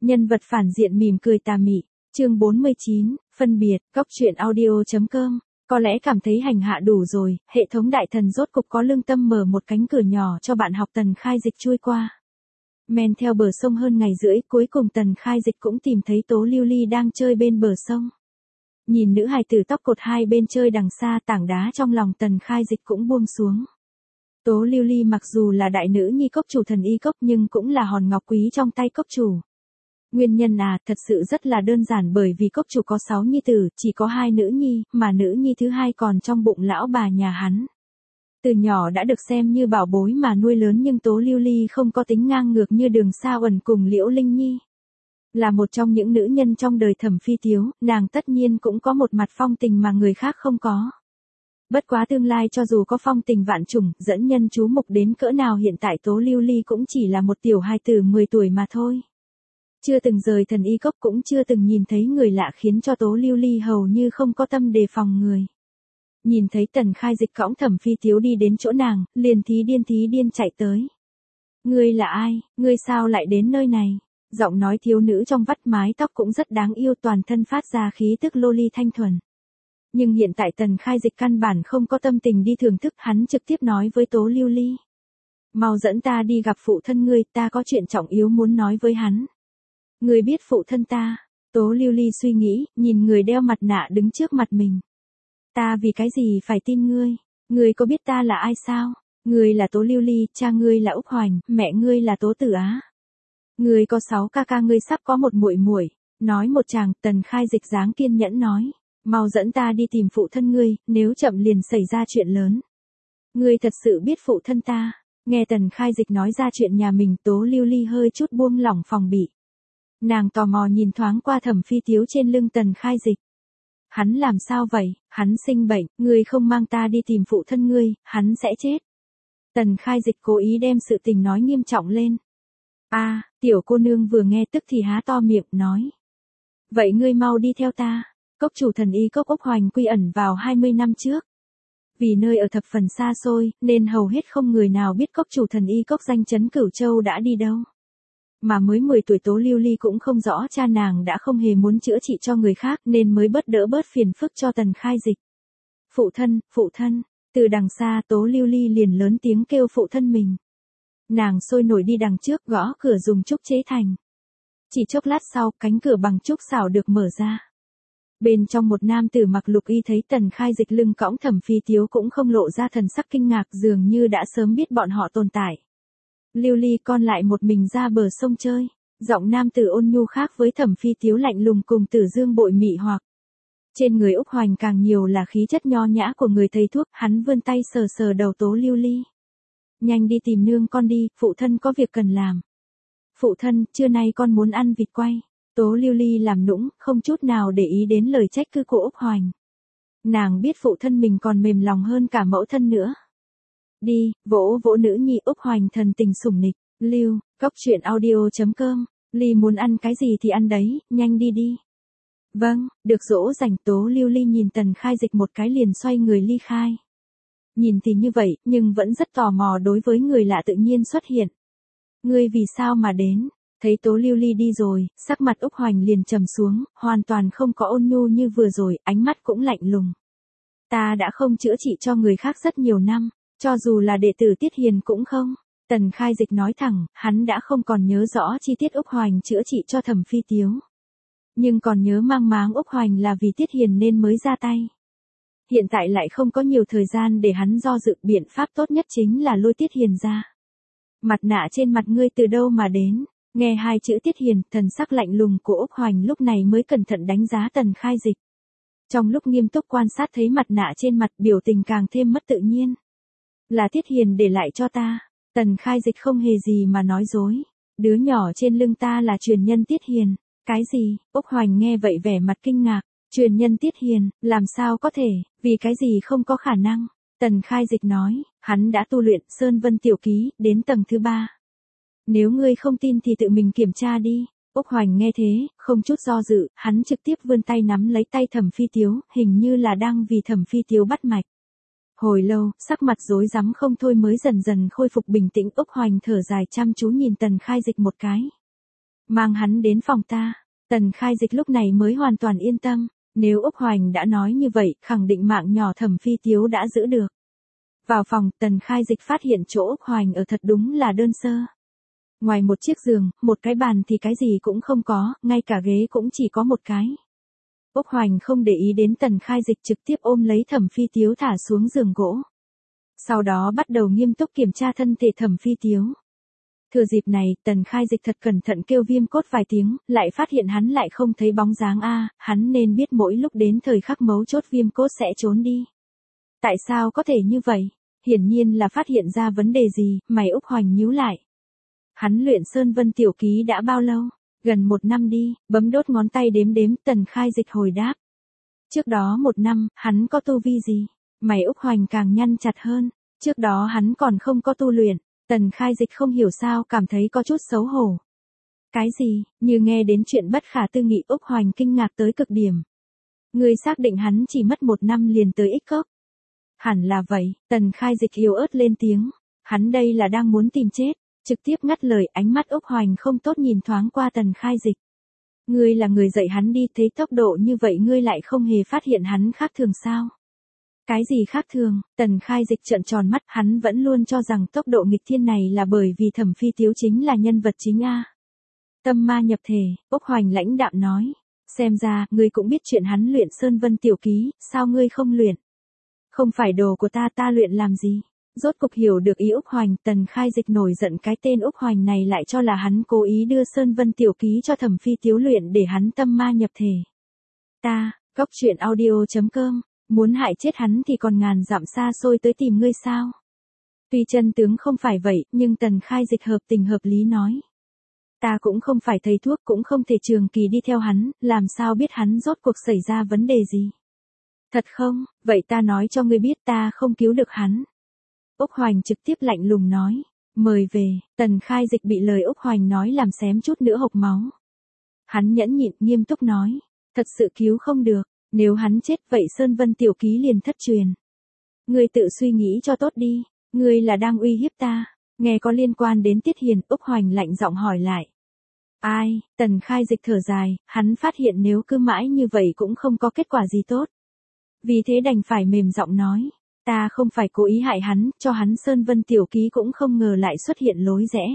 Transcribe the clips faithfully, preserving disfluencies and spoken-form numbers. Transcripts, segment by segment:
Nhân vật phản diện mỉm cười tà mị. Chương bốn mươi chín, phân biệt, góc truyện audio.com. Có lẽ cảm thấy hành hạ đủ rồi, hệ thống đại thần rốt cục có lương tâm mở một cánh cửa nhỏ cho bạn học Tần Khai Dịch chui qua. Men theo bờ sông hơn ngày rưỡi, cuối cùng Tần Khai Dịch cũng tìm thấy Tố Lưu Ly đang chơi bên bờ sông. Nhìn nữ hài tử tóc cột hai bên chơi đằng xa, tảng đá trong lòng Tần Khai Dịch cũng buông xuống. Tố Lưu Ly mặc dù là đại nữ nhi cốc chủ thần y cốc nhưng cũng là hòn ngọc quý trong tay cốc chủ. Nguyên nhân à, thật sự rất là đơn giản, bởi vì cốc chủ có sáu nhi tử, chỉ có hai nữ nhi, mà nữ nhi thứ hai còn trong bụng lão bà nhà hắn. Từ nhỏ đã được xem như bảo bối mà nuôi lớn, nhưng Tố Lưu Ly không có tính ngang ngược như Đường Sa Uẩn cùng Liễu Linh Nhi. Là một trong những nữ nhân trong đời Thẩm Phi Tiếu, nàng tất nhiên cũng có một mặt phong tình mà người khác không có. Bất quá tương lai cho dù có phong tình vạn trùng, dẫn nhân chú mục đến cỡ nào, hiện tại Tố Lưu Ly cũng chỉ là một tiểu hài tử mười tuổi mà thôi. Chưa từng rời thần y cốc, cũng chưa từng nhìn thấy người lạ, khiến cho Tố Lưu Ly hầu như không có tâm đề phòng người. Nhìn thấy Tần Khai Dịch cõng Thẩm Phi Tiếu đi đến chỗ nàng, liền thí điên thí điên chạy tới. Ngươi là ai, ngươi sao lại đến nơi này? Giọng nói thiếu nữ trong vắt mái tóc cũng rất đáng yêu, toàn thân phát ra khí tức lô ly thanh thuần. Nhưng hiện tại Tần Khai Dịch căn bản không có tâm tình đi thưởng thức, hắn trực tiếp nói với Tố Lưu Ly. Mau dẫn ta đi gặp phụ thân ngươi, ta có chuyện trọng yếu muốn nói với hắn. Ngươi biết phụ thân ta? Tố Lưu Ly suy nghĩ, nhìn người đeo mặt nạ đứng trước mặt mình. Ta vì cái gì phải tin ngươi? Ngươi có biết ta là ai sao? Ngươi là Tố Lưu Ly, cha ngươi là Úc Hoành, mẹ ngươi là Tố Tử Á. Ngươi có sáu ca ca, ngươi sắp có một muội muội. Nói một chàng, Tần Khai Dịch dáng kiên nhẫn nói. Mau dẫn ta đi tìm phụ thân ngươi, nếu chậm liền xảy ra chuyện lớn. Ngươi thật sự biết phụ thân ta? Nghe Tần Khai Dịch nói ra chuyện nhà mình, Tố Lưu Ly hơi chút buông lỏng phòng bị. Nàng tò mò nhìn thoáng qua Thẩm Phi Tiếu trên lưng Tần Khai Dịch. Hắn làm sao vậy? Hắn sinh bệnh, ngươi không mang ta đi tìm phụ thân ngươi, hắn sẽ chết. Tần Khai Dịch cố ý đem sự tình nói nghiêm trọng lên. A, à, tiểu cô nương vừa nghe tức thì há to miệng nói. Vậy ngươi mau đi theo ta. Cốc chủ thần y cốc Úc Hoành quy ẩn vào hai mươi năm trước. Vì nơi ở thập phần xa xôi, nên hầu hết không người nào biết cốc chủ thần y cốc danh chấn Cửu Châu đã đi đâu. Mà mới mười tuổi Tố Lưu Ly cũng không rõ cha nàng đã không hề muốn chữa trị cho người khác, nên mới bớt đỡ bớt phiền phức cho Tần Khai Dịch. Phụ thân, phụ thân, từ đằng xa Tố Lưu Ly liền lớn tiếng kêu phụ thân mình. Nàng sôi nổi đi đằng trước, gõ cửa dùng trúc chế thành. Chỉ chốc lát sau, cánh cửa bằng trúc xảo được mở ra. Bên trong một nam tử mặc lục y thấy Tần Khai Dịch lưng cõng Thẩm Phi Tiếu cũng không lộ ra thần sắc kinh ngạc, dường như đã sớm biết bọn họ tồn tại. Lưu Ly, con lại một mình ra bờ sông chơi. Giọng nam tử ôn nhu khác với Thẩm Phi Tiếu lạnh lùng cùng Tử Dương bội mị hoặc. Trên người Úc Hoành càng nhiều là khí chất nho nhã của người thầy thuốc, hắn vươn tay sờ sờ đầu Tố Lưu Ly. Nhanh đi tìm nương con đi, phụ thân có việc cần làm. Phụ thân, trưa nay con muốn ăn vịt quay. Tố Lưu Ly làm nũng, không chút nào để ý đến lời trách cứ của Úc Hoành. Nàng biết phụ thân mình còn mềm lòng hơn cả mẫu thân nữa. Đi, vỗ vỗ nữ nhi. Úc Hoành thần tình sủng nịch. Lưu, góc truyện audio.com. Ly muốn ăn cái gì thì ăn đấy, nhanh đi đi. Vâng, được dỗ dành. Tố Lưu Ly nhìn Tần Khai Dịch một cái liền xoay người ly khai. Nhìn thì như vậy, nhưng vẫn rất tò mò đối với người lạ tự nhiên xuất hiện. Ngươi vì sao mà đến? Thấy Tố Lưu Ly đi rồi, sắc mặt Úc Hoành liền trầm xuống, hoàn toàn không có ôn nhu như vừa rồi, ánh mắt cũng lạnh lùng. Ta đã không chữa trị cho người khác rất nhiều năm, cho dù là đệ tử Tiết Hiền cũng không. Tần Khai Dịch nói thẳng, hắn đã không còn nhớ rõ chi tiết Úc Hoành chữa trị cho Thẩm Phi Tiếu. Nhưng còn nhớ mang máng Úc Hoành là vì Tiết Hiền nên mới ra tay. Hiện tại lại không có nhiều thời gian để hắn do dự, biện pháp tốt nhất chính là lôi Tiết Hiền ra. Mặt nạ trên mặt ngươi từ đâu mà đến? Nghe hai chữ Tiết Hiền, thần sắc lạnh lùng của Úc Hoành lúc này mới cẩn thận đánh giá Tần Khai Dịch. Trong lúc nghiêm túc quan sát thấy mặt nạ trên mặt, biểu tình càng thêm mất tự nhiên. Là Tiết Hiền để lại cho ta. Tần Khai Dịch không hề gì mà nói dối. Đứa nhỏ trên lưng ta là truyền nhân Tiết Hiền. Cái gì? Úc Hoành nghe vậy vẻ mặt kinh ngạc. Truyền nhân Tiết Hiền, làm sao có thể, vì cái gì không có khả năng. Tần Khai Dịch nói, hắn đã tu luyện Sơn Vân Tiểu Ký, đến tầng thứ ba. Nếu ngươi không tin thì tự mình kiểm tra đi. Úc Hoành nghe thế, không chút do dự, hắn trực tiếp vươn tay nắm lấy tay Thẩm Phi Tiếu, hình như là đang vì Thẩm Phi Tiếu bắt mạch. Hồi lâu, sắc mặt rối rắm không thôi mới dần dần khôi phục bình tĩnh. Úc Hoành thở dài chăm chú nhìn Tần Khai Dịch một cái. Mang hắn đến phòng ta. Tần Khai Dịch lúc này mới hoàn toàn yên tâm. Nếu Úc Hoành đã nói như vậy, khẳng định mạng nhỏ Thẩm Phi Tiếu đã giữ được. Vào phòng, Tần Khai Dịch phát hiện chỗ Úc Hoành ở thật đúng là đơn sơ. Ngoài một chiếc giường, một cái bàn thì cái gì cũng không có, ngay cả ghế cũng chỉ có một cái. Úc Hoành không để ý đến Tần Khai Dịch, trực tiếp ôm lấy Thẩm Phi Tiếu thả xuống giường gỗ. Sau đó bắt đầu nghiêm túc kiểm tra thân thể Thẩm Phi Tiếu. Thừa dịp này, Tần Khai Dịch thật cẩn thận kêu Viêm Cốt vài tiếng, lại phát hiện hắn lại không thấy bóng dáng a, hắn nên biết mỗi lúc đến thời khắc mấu chốt Viêm Cốt sẽ trốn đi. Tại sao có thể như vậy? Hiển nhiên là phát hiện ra vấn đề gì, mày Úc Hoành nhíu lại. Hắn luyện Sơn Vân Tiểu Ký đã bao lâu? Gần một năm đi, bấm đốt ngón tay đếm đếm, Tần Khai Dịch hồi đáp. Trước đó một năm, hắn có tu vi gì? Mày Úc Hoành càng nhăn chặt hơn, trước đó hắn còn không có tu luyện. Tần Khai Dịch không hiểu sao cảm thấy có chút xấu hổ. Cái gì? Như nghe đến chuyện bất khả tư nghị, Úc Hoành kinh ngạc tới cực điểm. Ngươi xác định hắn chỉ mất một năm liền tới ích cốc? Hẳn là vậy, Tần Khai Dịch yếu ớt lên tiếng. Hắn đây là đang muốn tìm chết. Trực tiếp ngắt lời, ánh mắt Úc Hoành không tốt nhìn thoáng qua Tần Khai Dịch. Ngươi là người dạy hắn đi, thấy tốc độ như vậy ngươi lại không hề phát hiện hắn khác thường sao? Cái gì khác thường? Tần Khai Dịch trợn tròn mắt, hắn vẫn luôn cho rằng tốc độ nghịch thiên này là bởi vì Thẩm Phi Tiếu chính là nhân vật chính a. Tâm ma nhập thể, Úc Hoành lãnh đạm nói. Xem ra, ngươi cũng biết chuyện hắn luyện Sơn Vân Tiểu Ký, sao ngươi không luyện? Không phải đồ của ta, ta luyện làm gì? Rốt cục hiểu được ý Úc Hoành, Tần Khai Dịch nổi giận, cái tên Úc Hoành này lại cho là hắn cố ý đưa Sơn Vân Tiểu Ký cho Thẩm Phi Tiếu luyện để hắn tâm ma nhập thể. Ta, góc truyện audio chấm com, muốn hại chết hắn thì còn ngàn dặm xa xôi tới tìm ngươi sao? Tuy chân tướng không phải vậy, nhưng Tần Khai Dịch hợp tình hợp lý nói. Ta cũng không phải thầy thuốc, cũng không thể trường kỳ đi theo hắn, làm sao biết hắn rốt cuộc xảy ra vấn đề gì? Thật không? Vậy ta nói cho ngươi biết, ta không cứu được hắn. Úc Hoành trực tiếp lạnh lùng nói. Mời về. Tần Khai Dịch bị lời Úc Hoành nói làm xém chút nữa hộc máu. Hắn nhẫn nhịn, nghiêm túc nói. Thật sự cứu không được. Nếu hắn chết vậy Sơn Vân Tiểu Ký liền thất truyền. Ngươi tự suy nghĩ cho tốt đi. Ngươi là đang uy hiếp ta. Nghe có liên quan đến Tiết Hiền, Úc Hoành lạnh giọng hỏi lại. Ai? Tần Khai Dịch thở dài, hắn phát hiện nếu cứ mãi như vậy cũng không có kết quả gì tốt. Vì thế đành phải mềm giọng nói. Ta không phải cố ý hại hắn, cho hắn Sơn Vân Tiểu Ký cũng không ngờ lại xuất hiện lối rẽ.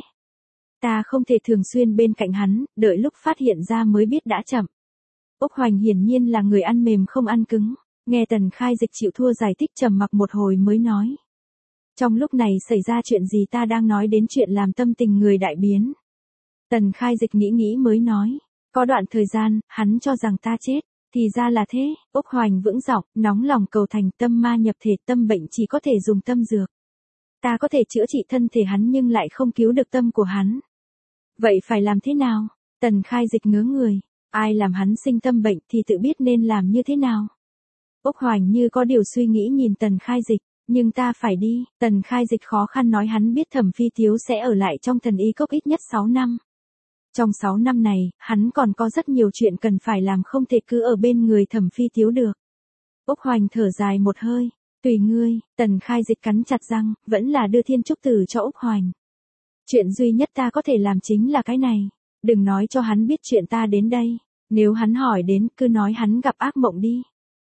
Ta không thể thường xuyên bên cạnh hắn, đợi lúc phát hiện ra mới biết đã chậm. Úc Hoành hiển nhiên là người ăn mềm không ăn cứng, nghe Tần Khai Dịch chịu thua giải thích trầm mặc một hồi mới nói. Trong lúc này xảy ra chuyện gì, ta đang nói đến chuyện làm tâm tình người đại biến. Tần Khai Dịch nghĩ nghĩ mới nói, có đoạn thời gian, hắn cho rằng ta chết. Thì ra là thế, Úc Hoành vững giọng, nóng lòng cầu thành, tâm ma nhập thể, tâm bệnh chỉ có thể dùng tâm dược. Ta có thể chữa trị thân thể hắn nhưng lại không cứu được tâm của hắn. Vậy phải làm thế nào? Tần Khai Dịch ngớ người, ai làm hắn sinh tâm bệnh thì tự biết nên làm như thế nào. Úc Hoành như có điều suy nghĩ nhìn Tần Khai Dịch, nhưng ta phải đi. Tần Khai Dịch khó khăn nói hắn biết Thẩm Phi Tiếu sẽ ở lại trong Thần Y Cốc ít nhất sáu năm. Trong sáu năm này, hắn còn có rất nhiều chuyện cần phải làm, không thể cứ ở bên người Thẩm Phi Tiếu được. Úc Hoành thở dài một hơi, tùy ngươi. Tần Khai Dịch cắn chặt răng, vẫn là đưa thiên trúc tử cho Úc Hoành. Chuyện duy nhất ta có thể làm chính là cái này, đừng nói cho hắn biết chuyện ta đến đây, nếu hắn hỏi đến cứ nói hắn gặp ác mộng đi.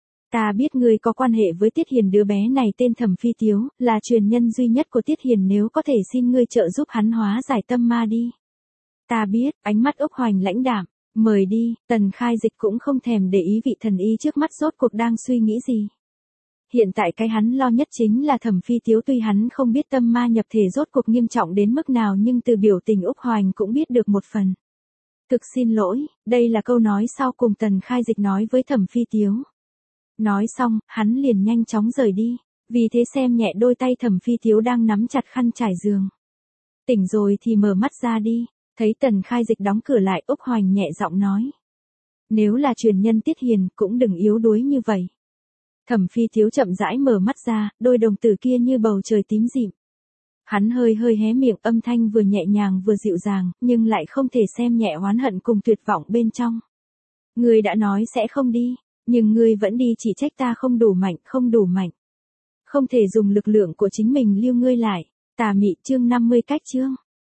Ta biết ngươi có quan hệ với Tiết Hiền, đứa bé này tên Thẩm Phi Tiếu, là truyền nhân duy nhất của Tiết Hiền, nếu có thể xin ngươi trợ giúp hắn hóa giải tâm ma đi. Ta biết, ánh mắt Úc Hoành lãnh đạm, mời đi. Tần Khai Dịch cũng không thèm để ý vị thần y trước mắt rốt cuộc đang suy nghĩ gì. Hiện tại cái hắn lo nhất chính là Thẩm Phi Tiếu, tuy hắn không biết tâm ma nhập thể rốt cuộc nghiêm trọng đến mức nào nhưng từ biểu tình Úc Hoành cũng biết được một phần. Thực xin lỗi, đây là câu nói sau cùng Tần Khai Dịch nói với Thẩm Phi Tiếu. Nói xong, hắn liền nhanh chóng rời đi, vì thế xem nhẹ đôi tay Thẩm Phi Tiếu đang nắm chặt khăn trải giường. Tỉnh rồi thì mở mắt ra đi. Thấy Tần Khai Dịch đóng cửa lại, Úc Hoành nhẹ giọng nói. Nếu là truyền nhân Tiết Hiền, cũng đừng yếu đuối như vậy. Thẩm Phi Tiếu chậm rãi mở mắt ra, đôi đồng tử kia như bầu trời tím dịm. Hắn hơi hơi hé miệng, âm thanh vừa nhẹ nhàng vừa dịu dàng, nhưng lại không thể xem nhẹ oán hận cùng tuyệt vọng bên trong. Ngươi đã nói sẽ không đi, nhưng ngươi vẫn đi, chỉ trách ta không đủ mạnh, không đủ mạnh. Không thể dùng lực lượng của chính mình lưu ngươi lại. Tà Mị chương năm mươi cách chương.